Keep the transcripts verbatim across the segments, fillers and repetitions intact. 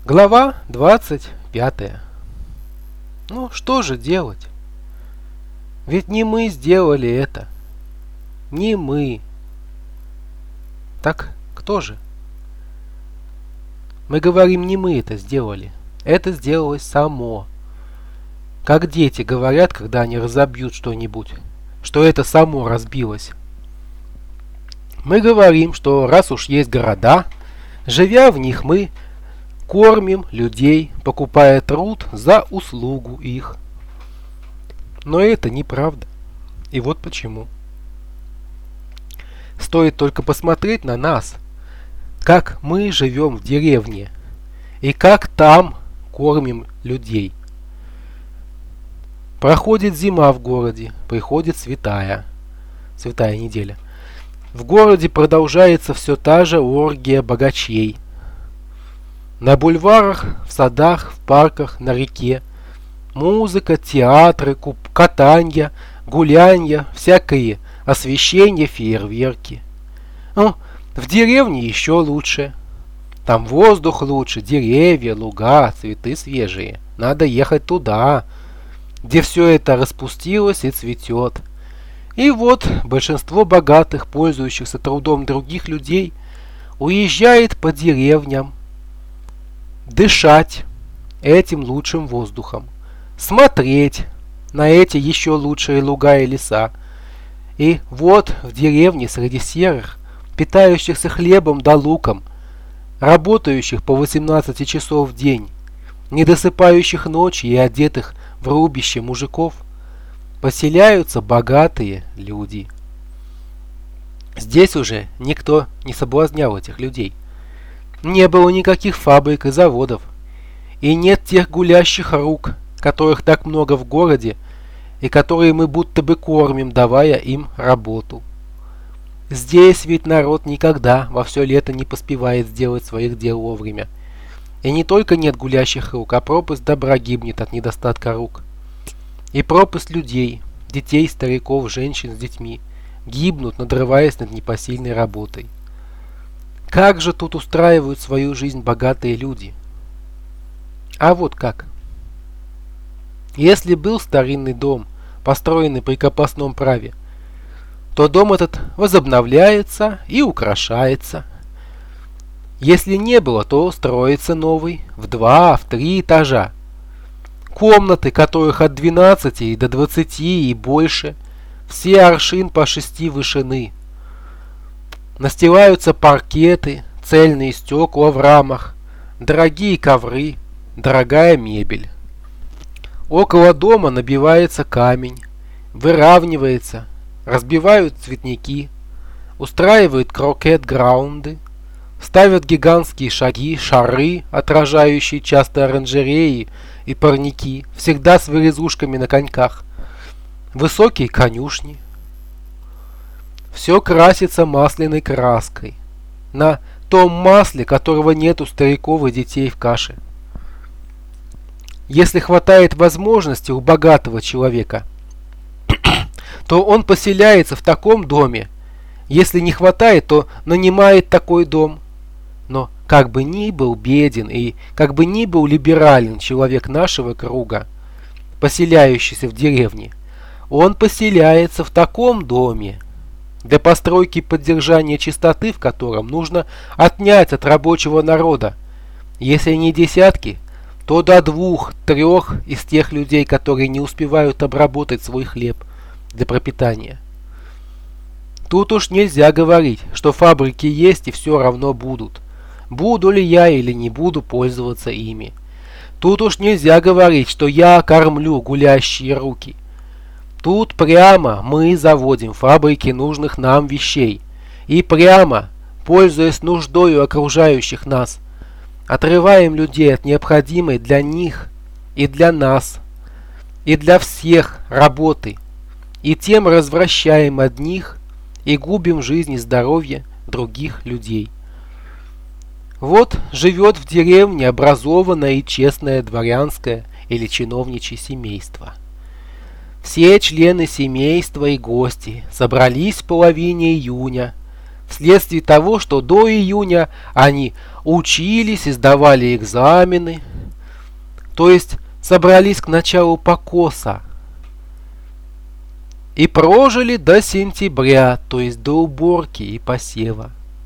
Глава двадцать пятая. Ну, что же делать? Ведь не мы сделали это. Не мы. Так кто же? Мы говорим, не мы это сделали. Это сделалось само. Как дети говорят, когда они разобьют что-нибудь, что это само разбилось. Мы говорим, что раз уж есть города, живя в них, мы кормим людей, покупая труд за услугу их. Но это неправда. И вот почему. Стоит только посмотреть на нас, как мы живем в деревне, и как там кормим людей. Проходит зима в городе, приходит святая, святая неделя. В городе продолжается все та же оргия богачей. На бульварах, в садах, в парках, на реке. Музыка, театры, катанья, гулянья, всякие освещения, фейерверки. Ну, в деревне еще лучше. Там воздух лучше, деревья, луга, цветы свежие. Надо ехать туда, где все это распустилось и цветет. И вот большинство богатых, пользующихся трудом других людей, уезжает по деревням, дышать этим лучшим воздухом, смотреть на эти еще лучшие луга и леса. И вот в деревне среди серых, питающихся хлебом да луком, работающих по восемнадцать часов в день, недосыпающих ночи и одетых в рубище мужиков, поселяются богатые люди. Здесь уже никто не соблазнял этих людей. Не было никаких фабрик и заводов, и нет тех гулящих рук, которых так много в городе, и которые мы будто бы кормим, давая им работу. Здесь ведь народ никогда во все лето не поспевает сделать своих дел вовремя. И не только нет гулящих рук, а пропасть добра гибнет от недостатка рук. И пропасть людей, детей, стариков, женщин с детьми гибнут, надрываясь над непосильной работой. Как же тут устраивают свою жизнь богатые люди? А вот как. Если был старинный дом, построенный при крепостном праве, то дом этот возобновляется и украшается. Если не было, то строится новый в два, в три этажа. Комнаты, которых от двенадцати до двадцати и больше, все аршин по шести вышины. Настилаются паркеты, цельные стекла в рамах, дорогие ковры, дорогая мебель. Около дома набивается камень, выравнивается, разбивают цветники, устраивают крокет-граунды, ставят гигантские шаги, шары, отражающие часто оранжереи и парники, всегда с вырезушками на коньках, высокие конюшни. Все красится масляной краской, на том масле, которого нет у стариков и детей в каше. Если хватает возможности у богатого человека, то он поселяется в таком доме. Если не хватает, то нанимает такой дом. Но как бы ни был беден и как бы ни был либерален человек нашего круга, поселяющийся в деревне, он поселяется в таком доме, для постройки и поддержания чистоты в котором нужно отнять от рабочего народа, если не десятки, то до двух-трех из тех людей, которые не успевают обработать свой хлеб для пропитания. Тут уж нельзя говорить, что фабрики есть и все равно будут. Буду ли я или не буду пользоваться ими. Тут уж нельзя говорить, что я кормлю гулящие руки. Тут прямо мы заводим фабрики нужных нам вещей. И прямо, пользуясь нуждою окружающих нас, отрываем людей от необходимой для них и для нас, и для всех работы, и тем развращаем одних и губим жизнь и здоровье других людей. Вот живет в деревне образованное и честное дворянское или чиновничье семейство. Все члены семейства и гости собрались в половине июня вследствие того, что до июня они учились и сдавали экзамены, то есть собрались к началу покоса, и прожили до сентября, то есть до уборки и посева.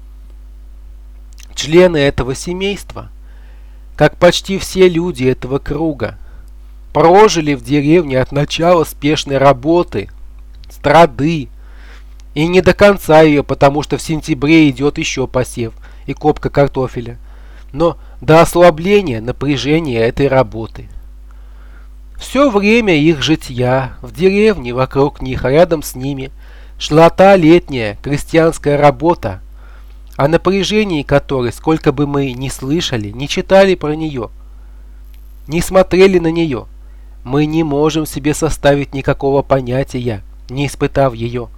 Члены этого семейства, как почти все люди этого круга, прожили в деревне от начала спешной работы, страды, и не до конца ее, потому что в сентябре идет еще посев и копка картофеля, но до ослабления напряжения этой работы. Все время их житья в деревне, вокруг них, рядом с ними, шла та летняя крестьянская работа, о напряжении которой, сколько бы мы ни слышали, не читали про нее, не смотрели на нее, мы не можем себе составить никакого понятия, не испытав ее.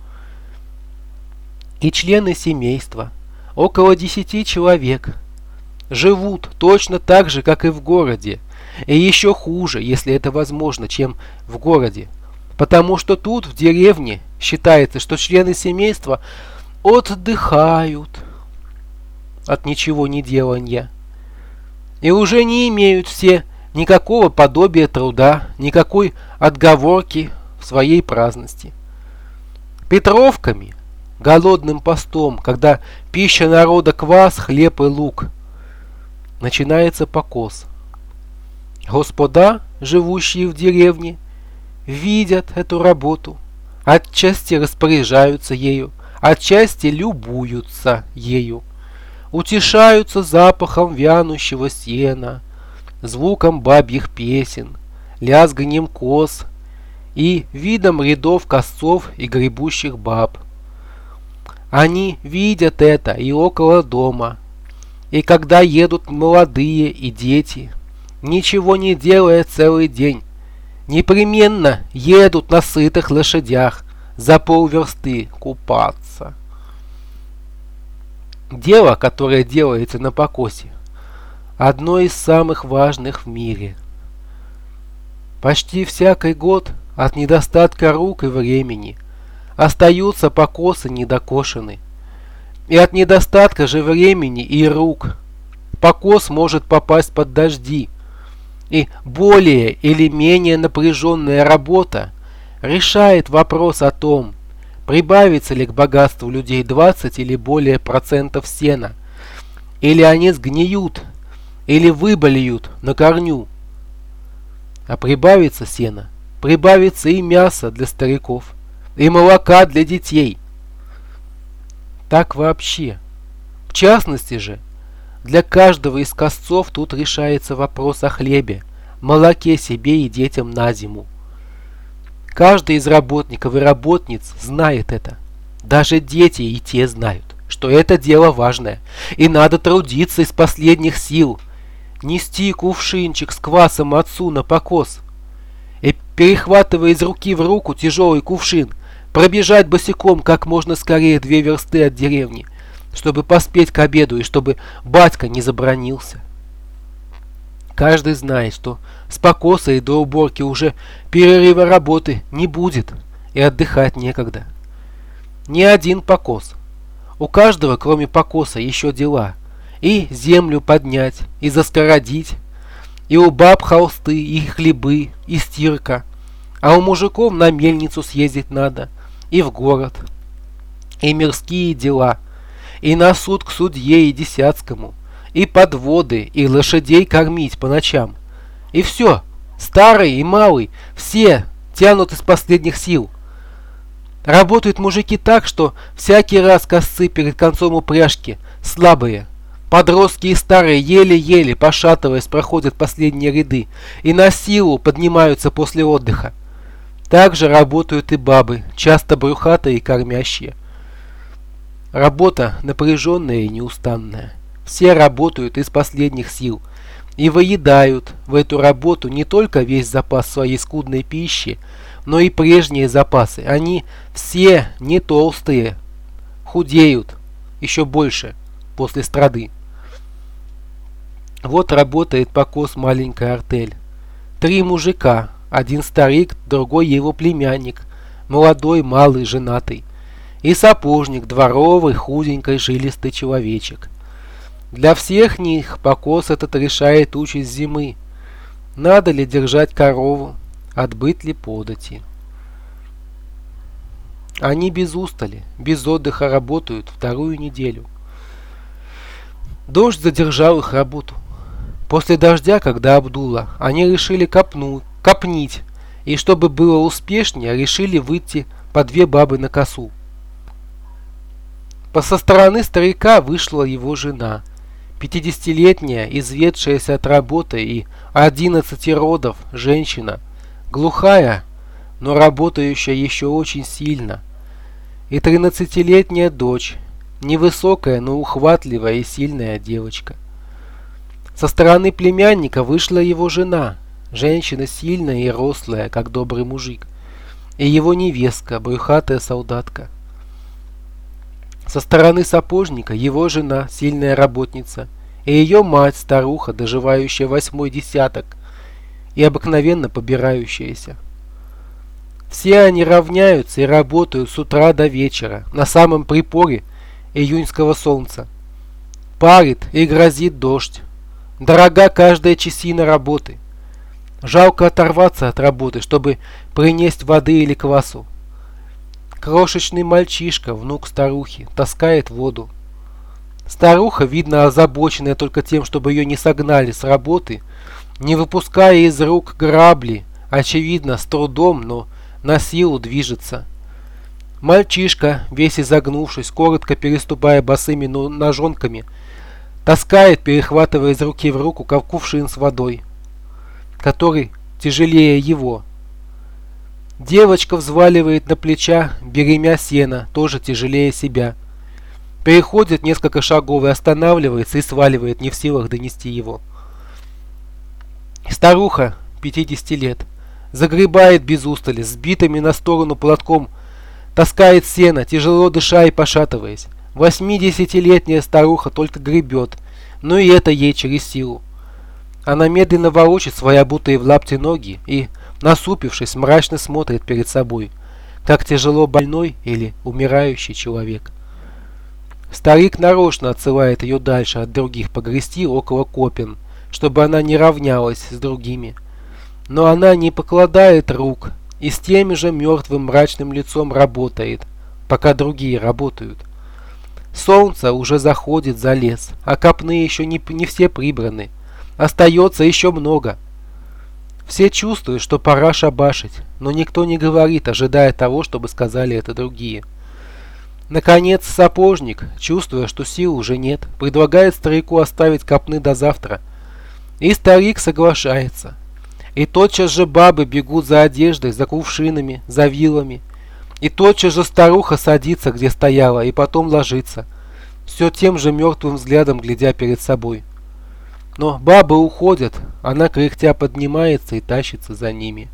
И члены семейства, около десяти человек, живут точно так же, как и в городе, и еще хуже, если это возможно, чем в городе, потому что тут, в деревне, считается, что члены семейства отдыхают от ничего не делания и уже не имеют все никакого подобия труда, никакой отговорки в своей праздности. Петровками, голодным постом, когда пища народа квас, хлеб и лук, начинается покос. Господа, живущие в деревне, видят эту работу, отчасти распоряжаются ею, отчасти любуются ею, утешаются запахом вянущего сена, звуком бабьих песен, лязганьем коз и видом рядов косцов и гребущих баб. Они видят это и около дома, и когда едут молодые и дети, ничего не делая целый день, непременно едут на сытых лошадях за полверсты купаться. Дело, которое делается на покосе, одно из самых важных в мире. Почти всякий год от недостатка рук и времени остаются покосы недокошены. И от недостатка же времени и рук покос может попасть под дожди. И более или менее напряженная работа решает вопрос о том, прибавится ли к богатству людей двадцать или более процентов сена, или они сгниют, или выболеют на корню. А прибавится сена, прибавится и мясо для стариков, и молока для детей. Так вообще. В частности же, для каждого из косцов тут решается вопрос о хлебе, молоке себе и детям на зиму. Каждый из работников и работниц знает это. Даже дети и те знают, что это дело важное, и надо трудиться из последних сил, нести кувшинчик с квасом отцу на покос, и, перехватывая из руки в руку тяжелый кувшин, пробежать босиком как можно скорее две версты от деревни, чтобы поспеть к обеду и чтобы батька не забранился. Каждый знает, что с покоса и до уборки уже перерыва работы не будет, и отдыхать некогда. Не один покос. У каждого, кроме покоса, еще дела. И землю поднять, и заскородить, и у баб холсты, и хлебы, и стирка. А у мужиков на мельницу съездить надо, и в город, и мирские дела, и на суд к судье и десятскому, и подводы, и лошадей кормить по ночам. И все, старый и малый, все тянут из последних сил. Работают мужики так, что всякий раз косцы перед концом упряжки слабые. Подростки и старые еле-еле, пошатываясь, проходят последние ряды и на силу поднимаются после отдыха. Также работают и бабы, часто брюхатые и кормящие. Работа напряженная и неустанная. Все работают из последних сил и выедают в эту работу не только весь запас своей скудной пищи, но и прежние запасы. Они все не толстые, худеют еще больше после страды. Вот работает покос маленькая артель. Три мужика, один старик, другой его племянник, молодой, малый, женатый. и сапожник дворовый, худенький, жилистый человечек. Для всех них покос этот решает участь зимы. Надо ли держать корову, отбыть ли подати. Они без устали, без отдыха работают вторую неделю. Дождь задержал их работу. После дождя, когда обдуло, они решили копну, копнить, и чтобы было успешнее, решили выйти по две бабы на косу. По со стороны старика вышла его жена, пятидесятилетняя, изведшаяся от работы и одиннадцати родов женщина, глухая, но работающая еще очень сильно, и тринадцатилетняя дочь, невысокая, но ухватливая и сильная девочка. Со стороны племянника вышла его жена, женщина сильная и рослая, как добрый мужик, и его невестка, брюхатая солдатка. Со стороны сапожника его жена, сильная работница, и ее мать, старуха, доживающая восьмой десяток и обыкновенно побирающаяся. Все они равняются и работают с утра до вечера, на самом припоре июньского солнца. Парит и грозит дождь. Дорога каждая часина работы. Жалко оторваться от работы, чтобы принести воды или квасу. Крошечный мальчишка, внук старухи, таскает воду. Старуха, видно озабоченная только тем, чтобы ее не согнали с работы, не выпуская из рук грабли, очевидно, с трудом, но на силу движется. Мальчишка, весь изогнувшись, коротко переступая босыми ножонками, таскает, перехватывая из руки в руку кувшин с водой, который тяжелее его. Девочка взваливает на плеча беремя сена, тоже тяжелее себя. Переходит несколько шагов и останавливается и сваливает, не в силах донести его. Старуха, пятидесяти лет, загребает без устали, сбитыми на сторону платком, таскает сено, тяжело дыша и пошатываясь. Восьмидесятилетняя старуха только гребет, но и это ей через силу. Она медленно ворочит свои обутые в лапти ноги и, насупившись, мрачно смотрит перед собой, как тяжело больной или умирающий человек. Старик нарочно отсылает ее дальше от других погрести около копен, чтобы она не равнялась с другими. Но она не покладает рук и с тем же мертвым мрачным лицом работает, пока другие работают. Солнце уже заходит за лес, а копны еще не, не все прибраны. Остается еще много. Все чувствуют, что пора шабашить, но никто не говорит, ожидая того, чтобы сказали это другие. Наконец сапожник, чувствуя, что сил уже нет, предлагает старику оставить копны до завтра. И старик соглашается. И тотчас же бабы бегут за одеждой, за кувшинами, за вилами. И тотчас же старуха садится, где стояла, и потом ложится, все тем же мертвым взглядом глядя перед собой. Но бабы уходят, она кряхтя поднимается и тащится за ними.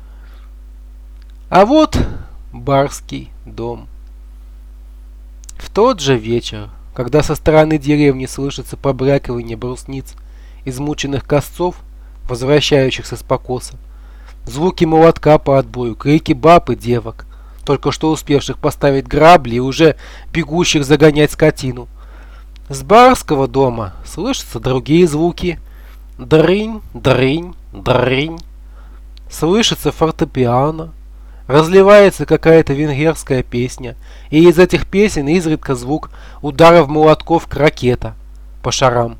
А вот барский дом. В тот же вечер, когда со стороны деревни слышится побрякивание брусниц измученных косцов, возвращающихся с покоса, звуки молотка по отбою, крики баб и девок, только что успевших поставить грабли и уже бегущих загонять скотину, с барского дома слышатся другие звуки. Дрынь, дрынь, дрынь. Слышится фортепиано. Разливается какая-то венгерская песня. И из этих песен изредка звук ударов молотков крокета по шарам.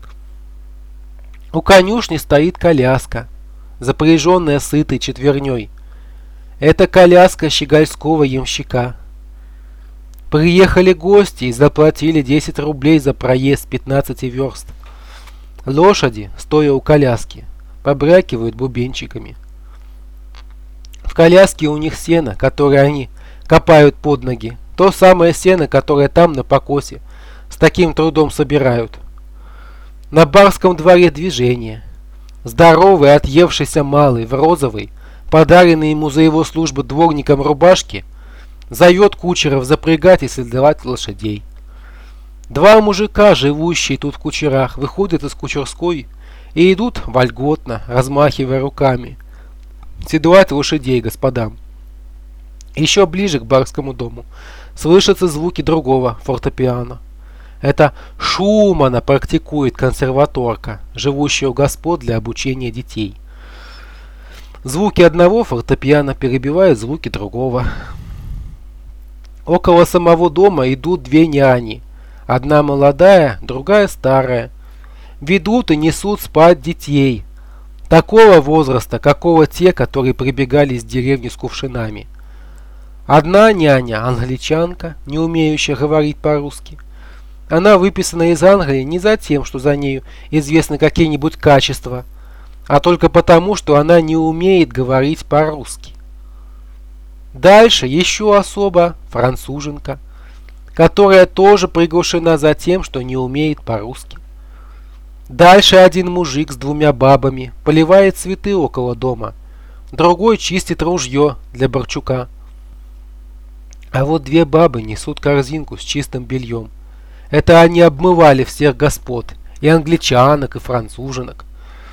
У конюшни стоит коляска, запряженная сытой четверней. Это коляска щегольского ямщика. Приехали гости и заплатили десять рублей за проезд пятнадцати верст. Лошади, стоя у коляски, побрякивают бубенчиками. В коляске у них сено, которое они копают под ноги. То самое сено, которое там на покосе с таким трудом собирают. На барском дворе движение. Здоровый, отъевшийся малый в розовой, подаренный ему за его службу дворником рубашке, зовет кучеров запрягать и следовать лошадей. Два мужика, живущие тут в кучерах, выходят из кучерской и идут вольготно, размахивая руками. Седлать лошадей господам. Еще ближе к барскому дому слышатся звуки другого фортепиано. Это Шумана практикует консерваторка, живущая у господ для обучения детей. Звуки одного фортепиано перебивают звуки другого. Около самого дома идут две няни. Одна молодая, другая старая. Ведут и несут спать детей. Такого возраста, какого те, которые прибегали из деревни с кувшинами. Одна няня, англичанка, не умеющая говорить по-русски. Она выписана из Англии не за тем, что за нею известны какие-нибудь качества, а только потому, что она не умеет говорить по-русски. Дальше еще особа, француженка, которая тоже приглашена за тем, что не умеет по-русски. Дальше один мужик с двумя бабами поливает цветы около дома, другой чистит ружье для Борчука. А вот две бабы несут корзинку с чистым бельем. Это они обмывали всех господ, и англичанок, и француженок.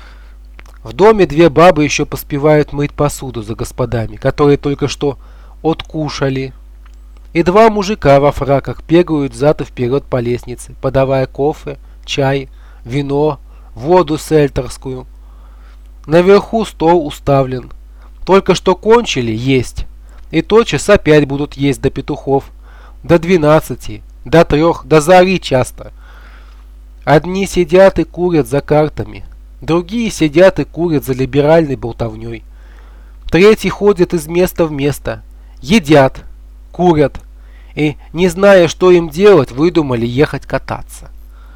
В доме две бабы еще поспевают мыть посуду за господами, которые только что откушали. И два мужика во фраках бегают взад и вперед по лестнице, подавая кофе, чай, вино, воду сельтерскую. Наверху стол уставлен. Только что кончили есть. И тотчас опять будут есть до петухов, до двенадцати, до трех, до зари часто. Одни сидят и курят за картами, другие сидят и курят за либеральной болтовней. Третьи ходят из места в место, едят, курят и, не зная, что им делать, выдумали ехать кататься.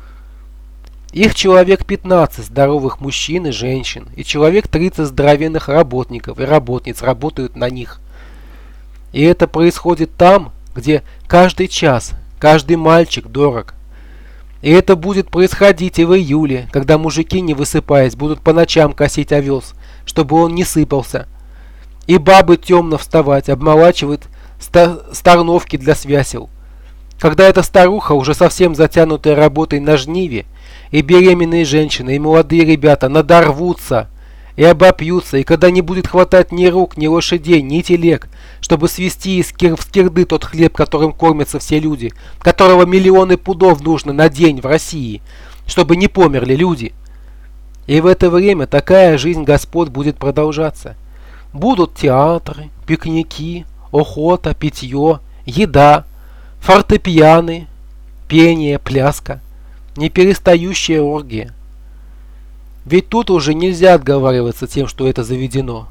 Их человек пятнадцать здоровых мужчин и женщин, и человек тридцать здоровенных работников и работниц работают на них. И это происходит там, где каждый час, каждый мальчик дорог. И это будет происходить и в июле, когда мужики, не высыпаясь, будут по ночам косить овес, чтобы он не сыпался. И бабы темно вставать, обмолачивают старновки для свясел. Когда эта старуха, уже совсем затянутая работой на жниве, и беременные женщины, и молодые ребята надорвутся и обопьются, и когда не будет хватать ни рук, ни лошадей, ни телег, чтобы свести из кир скирды тот хлеб, которым кормятся все люди, которого миллионы пудов нужно на день в России, чтобы не померли люди. И в это время такая жизнь господ будет продолжаться. Будут театры, пикники, охота, питье, еда, фортепианы, пение, пляска, неперестающая оргия. Ведь тут уже нельзя отговариваться тем, что это заведено.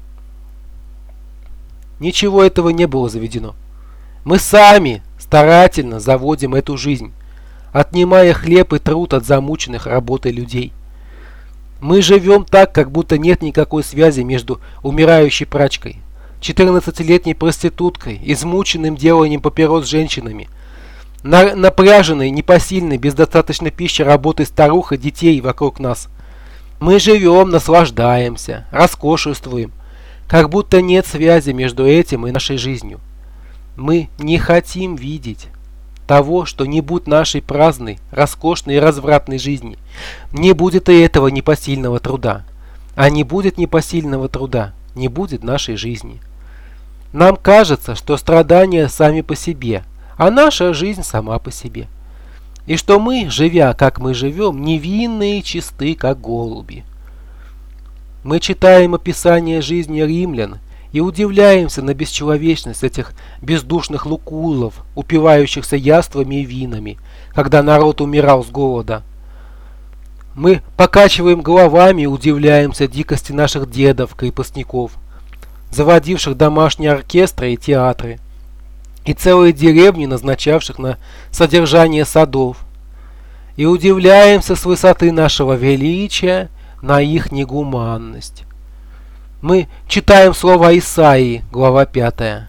Ничего этого не было заведено. Мы сами старательно заводим эту жизнь, отнимая хлеб и труд от замученных работой людей. Мы живем так, как будто нет никакой связи между умирающей прачкой, четырнадцатилетней проституткой, измученным деланием папирос с женщинами, на, напряженной, непосильной, без достаточной пищи работой старух и детей вокруг нас. Мы живем, наслаждаемся, роскошествуем, как будто нет связи между этим и нашей жизнью. Мы не хотим видеть того, что не будь нашей праздной, роскошной и развратной жизни, не будет и этого непосильного труда. А не будет непосильного труда, не будет нашей жизни. Нам кажется, что страдания сами по себе, а наша жизнь сама по себе. И что мы, живя, как мы живем, невинные и чисты, как голуби. Мы читаем описание жизни римлян и удивляемся на бесчеловечность этих бездушных лукулов, упивающихся яствами и винами, когда народ умирал с голода. Мы покачиваем головами и удивляемся дикости наших дедов, крепостников, заводивших домашние оркестры и театры, и целые деревни, назначавших на содержание садов, и удивляемся с высоты нашего величия на их негуманность. Мы читаем слова Исаии, глава пятая.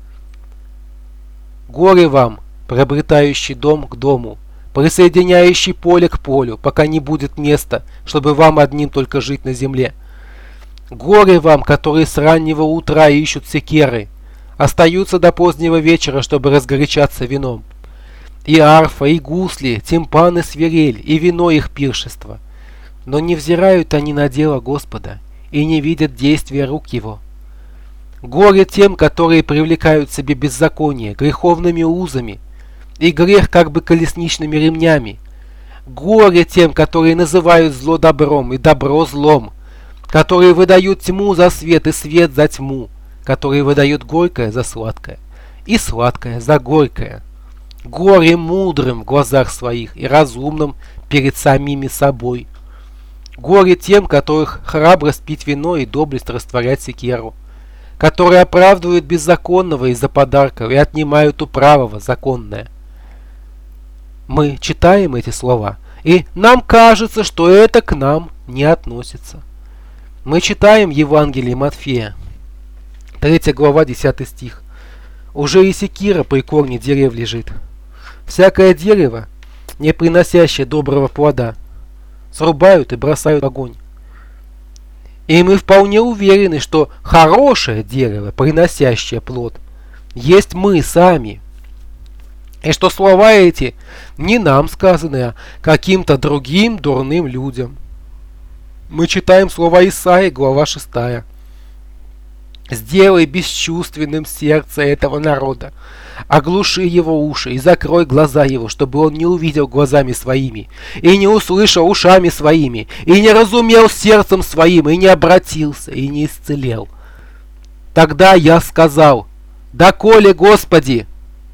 «Горе вам, приобретающий дом к дому, присоединяющий поле к полю, пока не будет места, чтобы вам одним только жить на земле. Горе вам, которые с раннего утра ищут секеры, остаются до позднего вечера, чтобы разгорячаться вином. И арфа, и гусли, тимпан и свирель, и вино их пиршества. Но не взирают они на дело Господа, и не видят действия рук Его. Горе тем, которые привлекают себе беззаконие греховными узами, и грех как бы колесничными ремнями. Горе тем, которые называют зло добром и добро злом, которые выдают тьму за свет и свет за тьму, которые выдают горькое за сладкое и сладкое за горькое. Горе мудрым в глазах своих и разумным перед самими собой. Горе тем, которых храбрость пить вино и доблесть растворять секеру, которые оправдывают беззаконного из-за подарков и отнимают у правого законное. Мы читаем эти слова, и нам кажется, что это к нам не относится. Мы читаем Евангелие Матфея, третья глава, десятый стих. Уже и секира при корне дерев лежит. Всякое дерево, не приносящее доброго плода, срубают и бросают в огонь. И мы вполне уверены, что хорошее дерево, приносящее плод, есть мы сами. И что слова эти не нам сказаны, а каким-то другим дурным людям. Мы читаем слова Исаии, глава шестая. «Сделай бесчувственным сердце этого народа, оглуши его уши и закрой глаза его, чтобы он не увидел глазами своими, и не услышал ушами своими, и не разумел сердцем своим, и не обратился, и не исцелел. Тогда я сказал: доколе, Господи?»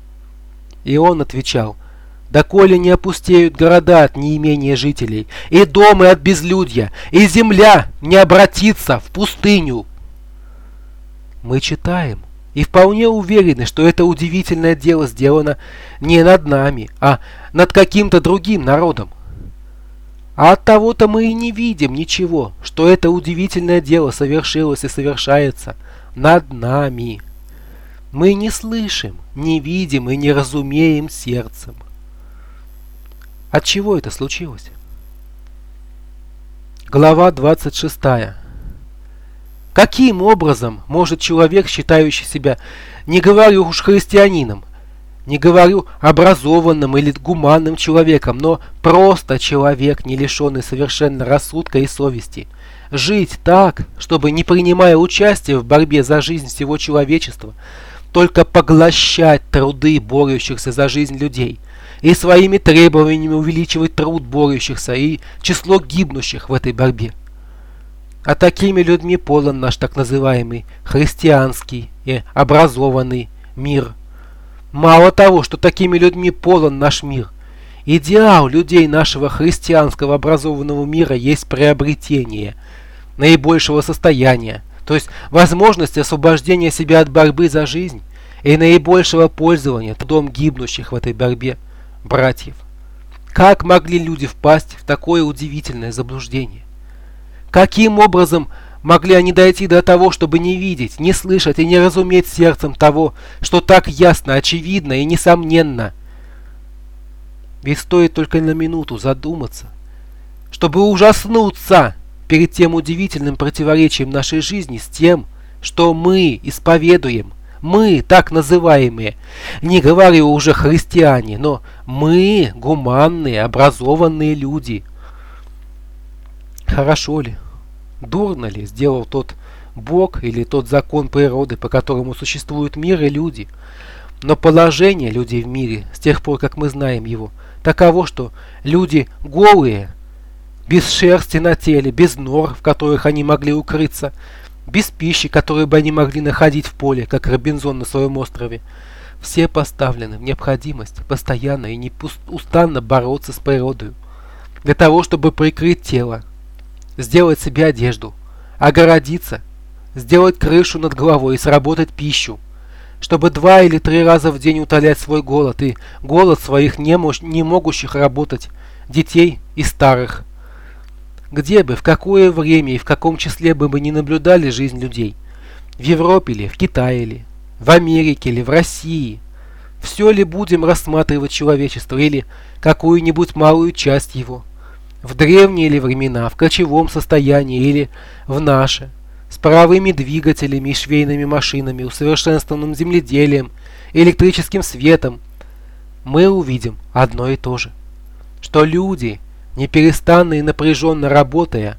И он отвечал: «Доколе не опустеют города от неимения жителей, и дома от безлюдья, и земля не обратится в пустыню». Мы читаем и вполне уверены, что это удивительное дело сделано не над нами, а над каким-то другим народом. А от того-то мы и не видим ничего, что это удивительное дело совершилось и совершается над нами. Мы не слышим, не видим и не разумеем сердцем. От чего это случилось? Глава двадцать шестая. Каким образом может человек, считающий себя, не говорю уж христианином, не говорю образованным или гуманным человеком, но просто человек, не лишенный совершенно рассудка и совести, жить так, чтобы, не принимая участия в борьбе за жизнь всего человечества, только поглощать труды борющихся за жизнь людей и своими требованиями увеличивать труд борющихся и число гибнущих в этой борьбе? А такими людьми полон наш так называемый христианский и образованный мир. Мало того, что такими людьми полон наш мир, идеал людей нашего христианского образованного мира есть приобретение наибольшего состояния, то есть возможность освобождения себя от борьбы за жизнь и наибольшего пользования трудом гибнущих в этой борьбе братьев. Как могли люди впасть в такое удивительное заблуждение? Каким образом могли они дойти до того, чтобы не видеть, не слышать и не разуметь сердцем того, что так ясно, очевидно и несомненно? Ведь стоит только на минуту задуматься, чтобы ужаснуться перед тем удивительным противоречием нашей жизни с тем, что мы исповедуем, мы, так называемые, не говорю уже христиане, но мы, гуманные, образованные люди. Хорошо ли, дурно ли сделал тот Бог или тот закон природы, по которому существует мир и люди? Но положение людей в мире, с тех пор, как мы знаем его, таково, что люди голые, без шерсти на теле, без нор, в которых они могли укрыться, без пищи, которую бы они могли находить в поле, как Робинзон на своем острове, все поставлены в необходимость постоянно и неустанно бороться с природой, для того, чтобы прикрыть тело, сделать себе одежду, огородиться, сделать крышу над головой и сработать пищу, чтобы два или три раза в день утолять свой голод и голод своих не, мож, не могущих работать детей и старых. Где бы, в какое время и в каком числе бы мы не наблюдали жизнь людей, в Европе ли, в Китае ли, в Америке ли, в России, все ли будем рассматривать человечество или какую-нибудь малую часть его, в древние ли времена, в кочевом состоянии или в наше, с паровыми двигателями и швейными машинами, усовершенствованным земледелием, электрическим светом, мы увидим одно и то же, что люди, неперестанно и напряженно работая,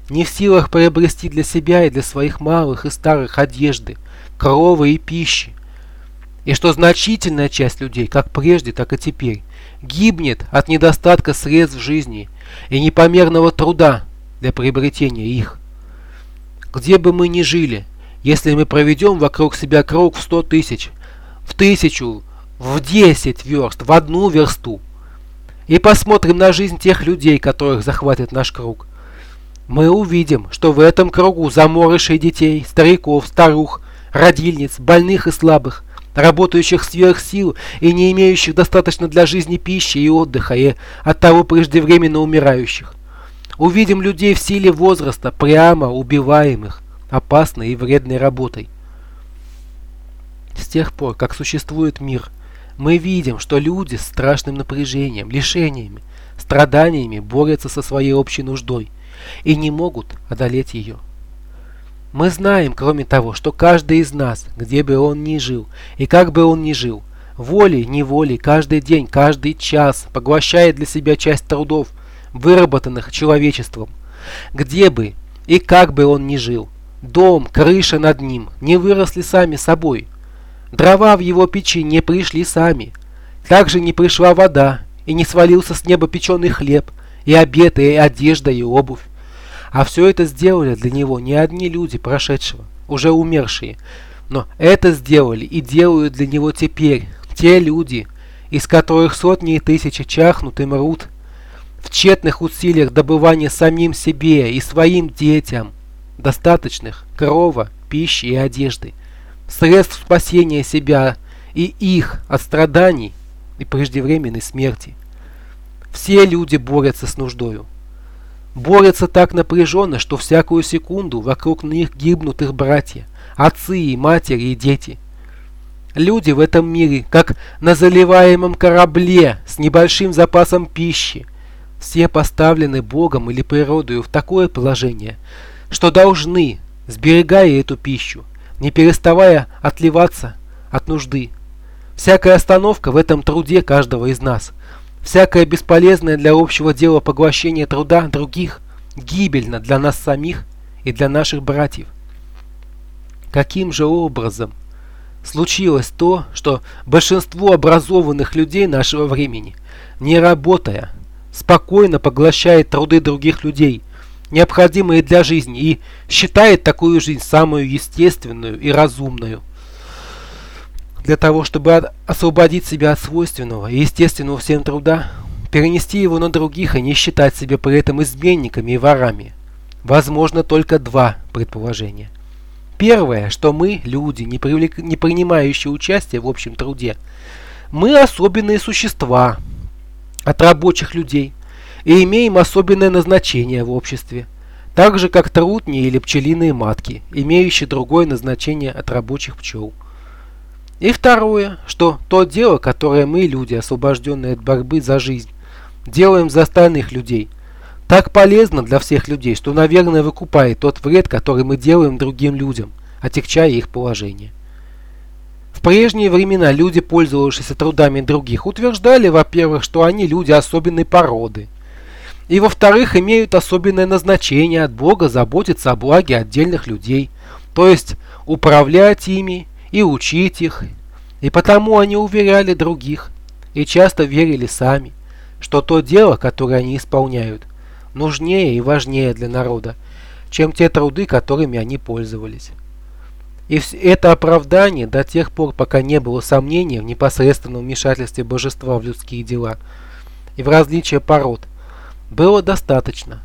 не в силах приобрести для себя и для своих малых и старых одежды, крова и пищи, и что значительная часть людей, как прежде, так и теперь, гибнет от недостатка средств жизни и непомерного труда для приобретения их. Где бы мы ни жили, если мы проведем вокруг себя круг в сто тысяч, в тысячу, в десять верст, в одну версту, и посмотрим на жизнь тех людей, которых захватит наш круг, мы увидим, что в этом кругу заморышей детей, стариков, старух, родильниц, больных и слабых, работающих сверх сил и не имеющих достаточно для жизни пищи и отдыха, и оттого преждевременно умирающих. Увидим людей в силе возраста, прямо убиваемых опасной и вредной работой. С тех пор, как существует мир, мы видим, что люди с страшным напряжением, лишениями, страданиями борются со своей общей нуждой и не могут одолеть ее. Мы знаем, кроме того, что каждый из нас, где бы он ни жил и как бы он ни жил, волей-неволей, каждый день, каждый час поглощает для себя часть трудов, выработанных человечеством. Где бы и как бы он ни жил, дом, крыша над ним не выросли сами собой. Дрова в его печи не пришли сами. Также не пришла вода, и не свалился с неба печеный хлеб, и обед, и одежда, и обувь. А все это сделали для него не одни люди прошедшего, уже умершие, но это сделали и делают для него теперь те люди, из которых сотни и тысячи чахнут и мрут в тщетных усилиях добывания самим себе и своим детям достаточных крова, пищи и одежды, средств спасения себя и их от страданий и преждевременной смерти. Все люди борются с нуждою. Борются так напряженно, что всякую секунду вокруг них гибнут их братья, отцы и матери и дети. Люди в этом мире, как на заливаемом корабле с небольшим запасом пищи, все поставлены Богом или природою в такое положение, что должны, сберегая эту пищу, не переставая отливаться от нужды. Всякая остановка в этом труде каждого из нас, всякое бесполезное для общего дела поглощение труда других, гибельно для нас самих и для наших братьев. Каким же образом случилось то, что большинство образованных людей нашего времени, не работая, спокойно поглощает труды других людей, необходимые для жизни, и считает такую жизнь самую естественную и разумную? Для того, чтобы освободить себя от свойственного и естественного всем труда, перенести его на других и не считать себя при этом изменниками и ворами, возможно только два предположения. Первое, что мы, люди, не, привлек... не принимающие участие в общем труде, мы особенные существа от рабочих людей и имеем особенное назначение в обществе, так же как трутни или пчелиные матки, имеющие другое назначение от рабочих пчел. И второе, что то дело, которое мы, люди, освобожденные от борьбы за жизнь, делаем за остальных людей, так полезно для всех людей, что, наверное, выкупает тот вред, который мы делаем другим людям, отягчая их положение. В прежние времена люди, пользовавшиеся трудами других, утверждали, во-первых, что они люди особенной породы, и, во-вторых, имеют особенное назначение от Бога заботиться о благе отдельных людей, то есть управлять ими и учить их, и потому они уверяли других, и часто верили сами, что то дело, которое они исполняют, нужнее и важнее для народа, чем те труды, которыми они пользовались. И это оправдание до тех пор, пока не было сомнения в непосредственном вмешательстве божества в людские дела и в различия пород, было достаточно.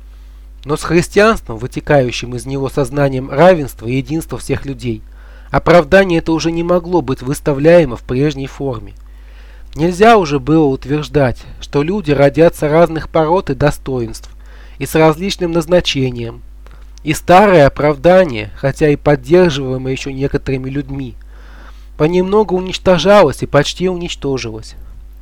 Но с христианством, вытекающим из него сознанием равенства и единства всех людей, оправдание это уже не могло быть выставляемо в прежней форме. Нельзя уже было утверждать, что люди родятся разных пород и достоинств, и с различным назначением. И старое оправдание, хотя и поддерживаемое еще некоторыми людьми, понемногу уничтожалось и почти уничтожилось.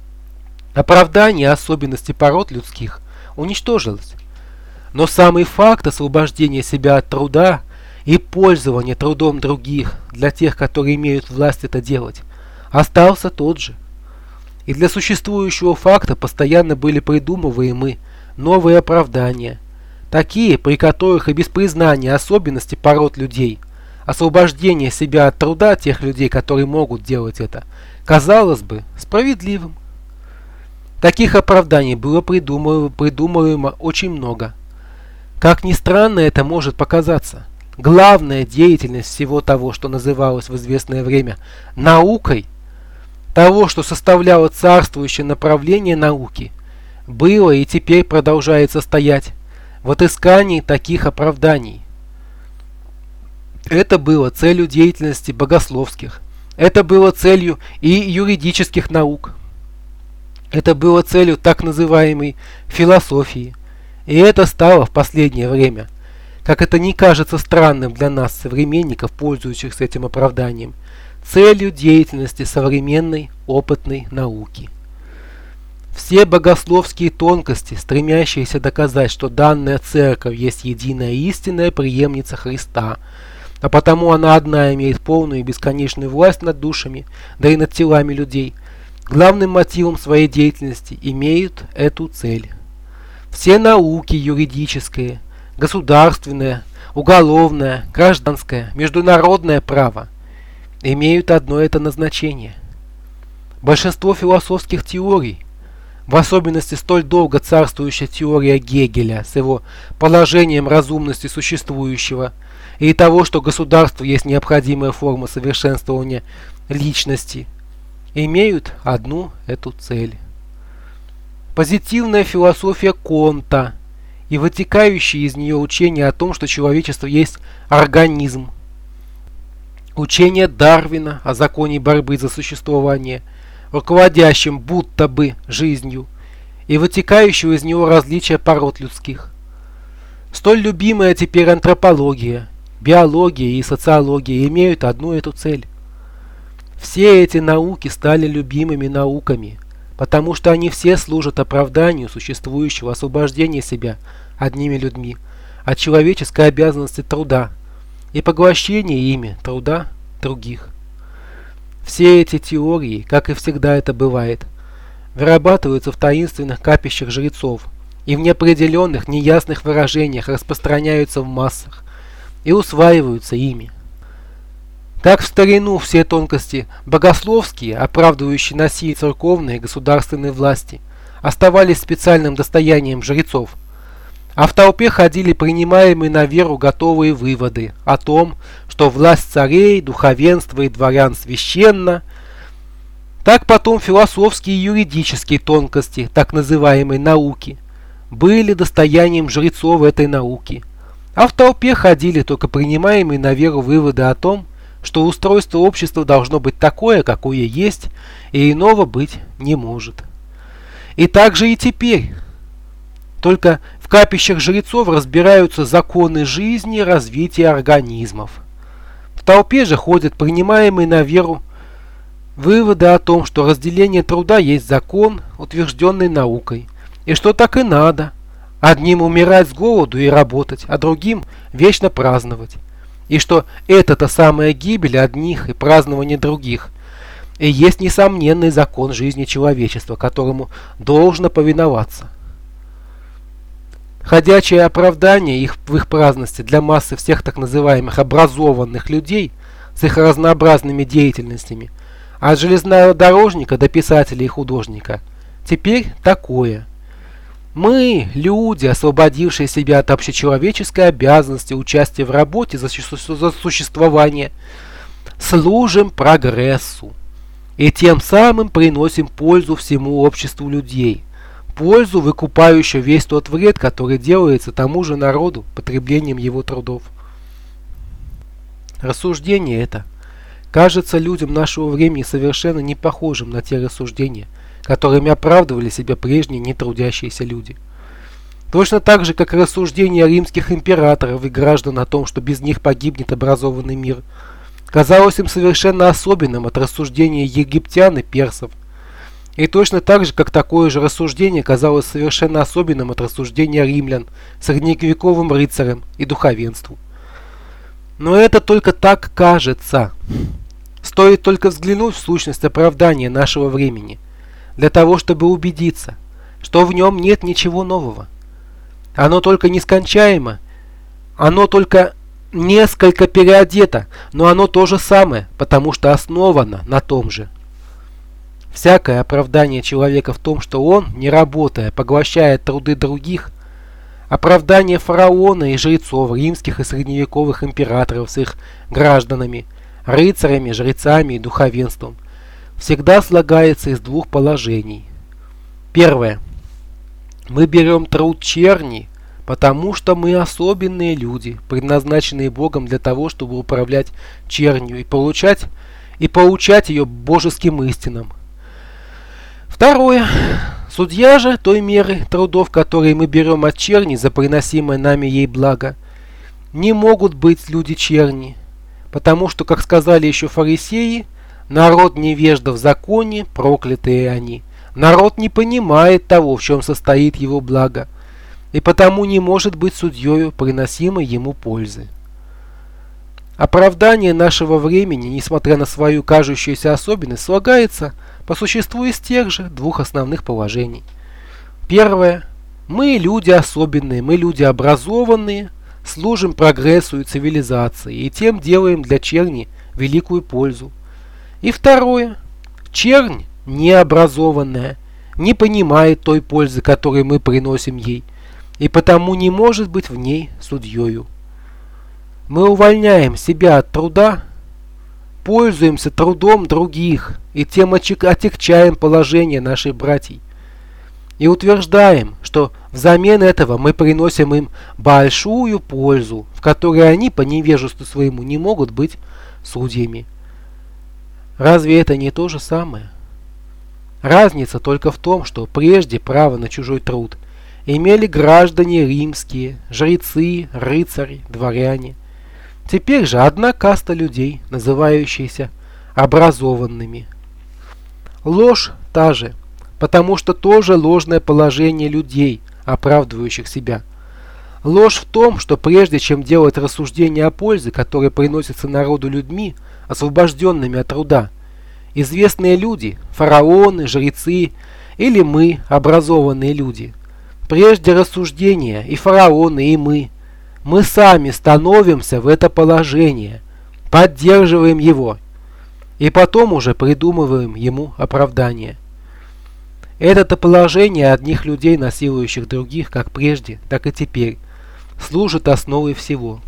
Оправдание особенностей пород людских уничтожилось. Но самый факт освобождения себя от труда и пользования трудом других для тех, которые имеют власть это делать, остался тот же. И для существующего факта постоянно были придумываемы новые оправдания, такие, при которых и без признания особенностей пород людей, освобождение себя от труда тех людей, которые могут делать это, казалось бы, справедливым. Таких оправданий было придумываемо, придумываемо очень много. Как ни странно это может показаться, главная деятельность всего того, что называлось в известное время наукой, того, что составляло царствующее направление науки, было и теперь продолжает состоять в отыскании таких оправданий. Это было целью деятельности богословских, это было целью и юридических наук, это было целью так называемой философии, и это стало в последнее время, как это не кажется странным для нас, современников, пользующихся этим оправданием, целью деятельности современной опытной науки. Все богословские тонкости, стремящиеся доказать, что данная церковь есть единая истинная преемница Христа, а потому она одна имеет полную и бесконечную власть над душами, да и над телами людей, главным мотивом своей деятельности имеют эту цель. Все науки юридическое, государственное, уголовное, гражданское, международное право имеют одно это назначение. Большинство философских теорий, в особенности столь долго царствующая теория Гегеля с его положением разумности существующего и того, что государство есть необходимая форма совершенствования личности, имеют одну эту цель. Позитивная философия Конта и вытекающие из нее учения о том, что человечество есть организм, учение Дарвина о законе борьбы за существование, руководящим будто бы жизнью, и вытекающего из него различия пород людских. Столь любимая теперь антропология, биология и социология имеют одну эту цель. Все эти науки стали любимыми науками, потому что они все служат оправданию существующего освобождения себя одними людьми от человеческой обязанности труда и поглощения ими труда других. Все эти теории, как и всегда это бывает, вырабатываются в таинственных капищах жрецов и в неопределенных, неясных выражениях распространяются в массах и усваиваются ими. Так в старину все тонкости богословские, оправдывающие насилие церковной и государственной власти, оставались специальным достоянием жрецов, а в толпе ходили принимаемые на веру готовые выводы о том, что власть царей, духовенства и дворян священна. Так потом философские и юридические тонкости так называемой науки были достоянием жрецов этой науки, а в толпе ходили только принимаемые на веру выводы о том, что устройство общества должно быть такое, какое есть, и иного быть не может. И так же и теперь. Только в капищах жрецов разбираются законы жизни и развития организмов. В толпе же ходят принимаемые на веру выводы о том, что разделение труда есть закон, утвержденный наукой, и что так и надо. Одним умирать с голоду и работать, а другим вечно праздновать. И что это-то самая гибель одних и празднование других и есть несомненный закон жизни человечества, которому должно повиноваться. Ходячее оправдание их в их праздности для массы всех так называемых образованных людей с их разнообразными деятельностями, от железнодорожника до писателя и художника, теперь такое. Мы, люди, освободившие себя от общечеловеческой обязанности участия в работе за существование, служим прогрессу и тем самым приносим пользу всему обществу людей, пользу, выкупающую весь тот вред, который делается тому же народу потреблением его трудов. Рассуждение это кажется людям нашего времени совершенно не похожим на те рассуждения, которыми оправдывали себя прежние нетрудящиеся люди. Точно так же, как рассуждения римских императоров и граждан о том, что без них погибнет образованный мир, казалось им совершенно особенным от рассуждения египтян и персов. И точно так же, как такое же рассуждение казалось совершенно особенным от рассуждения римлян, средневековым рыцарям и духовенству. Но это только так кажется. Стоит только взглянуть в сущность оправдания нашего времени, для того, чтобы убедиться, что в нем нет ничего нового. Оно только нескончаемо, оно только несколько переодето, но оно то же самое, потому что основано на том же. Всякое оправдание человека в том, что он, не работая, поглощает труды других, оправдание фараона и жрецов, римских и средневековых императоров с их гражданами, рыцарями, жрецами и духовенством, всегда слагается из двух положений. Первое. Мы берем труд черни, потому что мы особенные люди, предназначенные Богом для того, чтобы управлять чернью и получать и поучать ее божеским истинам. Второе. Судья же той меры трудов, которые мы берем от черни за приносимое нами ей благо, не могут быть люди черни, потому что, как сказали еще фарисеи, народ невежда в законе, проклятые они. Народ не понимает того, в чем состоит его благо, и потому не может быть судьею приносимой ему пользы. Оправдание нашего времени, несмотря на свою кажущуюся особенность, слагается по существу из тех же двух основных положений. Первое. Мы люди особенные, мы люди образованные, служим прогрессу и цивилизации, и тем делаем для черни великую пользу. И второе. Чернь необразованная, не понимает той пользы, которую мы приносим ей, и потому не может быть в ней судьею. Мы увольняем себя от труда, пользуемся трудом других и тем отягчаем положение наших братьев. И утверждаем, что взамен этого мы приносим им большую пользу, в которой они по невежеству своему не могут быть судьями. Разве это не то же самое? Разница только в том, что прежде право на чужой труд имели граждане римские, жрецы, рыцари, дворяне. Теперь же одна каста людей, называющаяся образованными. Ложь та же, потому что тоже ложное положение людей, оправдывающих себя. Ложь в том, что прежде чем делать рассуждения о пользе, которая приносится народу людьми, освобожденными от труда, известные люди, фараоны, жрецы или мы, образованные люди, прежде рассуждения и фараоны, и мы, мы сами становимся в это положение, поддерживаем его, и потом уже придумываем ему оправдание. Это-то положение одних людей, насилующих других, как прежде, так и теперь, служит основой всего.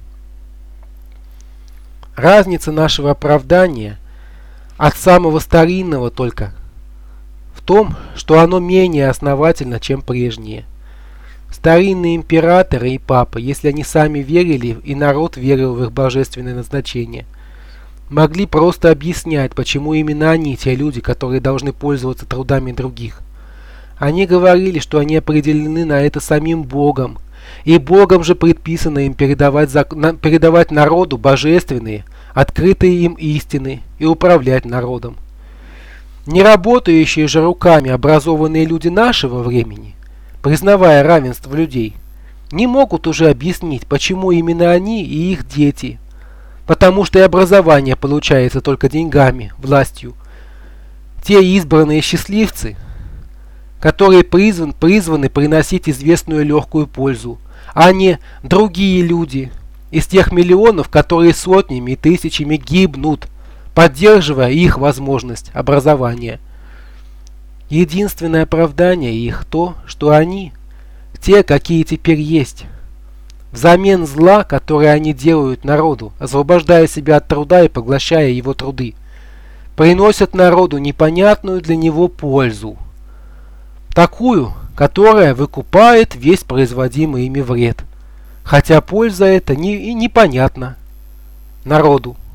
Разница нашего оправдания от самого старинного только в том, что оно менее основательно, чем прежнее. Старинные императоры и папы, если они сами верили и народ верил в их божественное назначение, могли просто объяснять, почему именно они те люди, которые должны пользоваться трудами других. Они говорили, что они определены на это самим Богом, и Богом же предписано им передавать, передавать народу божественные, открытые им истины и управлять народом. Не работающие же руками образованные люди нашего времени, признавая равенство людей, не могут уже объяснить, почему именно они и их дети, потому что и образование получается только деньгами, властью. Те избранные счастливцы, которые призван, призваны приносить известную легкую пользу, а не другие люди из тех миллионов, которые сотнями и тысячами гибнут, поддерживая их возможность образования. Единственное оправдание их то, что они, те, какие теперь есть, взамен зла, которое они делают народу, освобождая себя от труда и поглощая его труды, приносят народу непонятную для него пользу, такую, которая выкупает весь производимый ими вред, хотя польза эта не, и непонятна народу.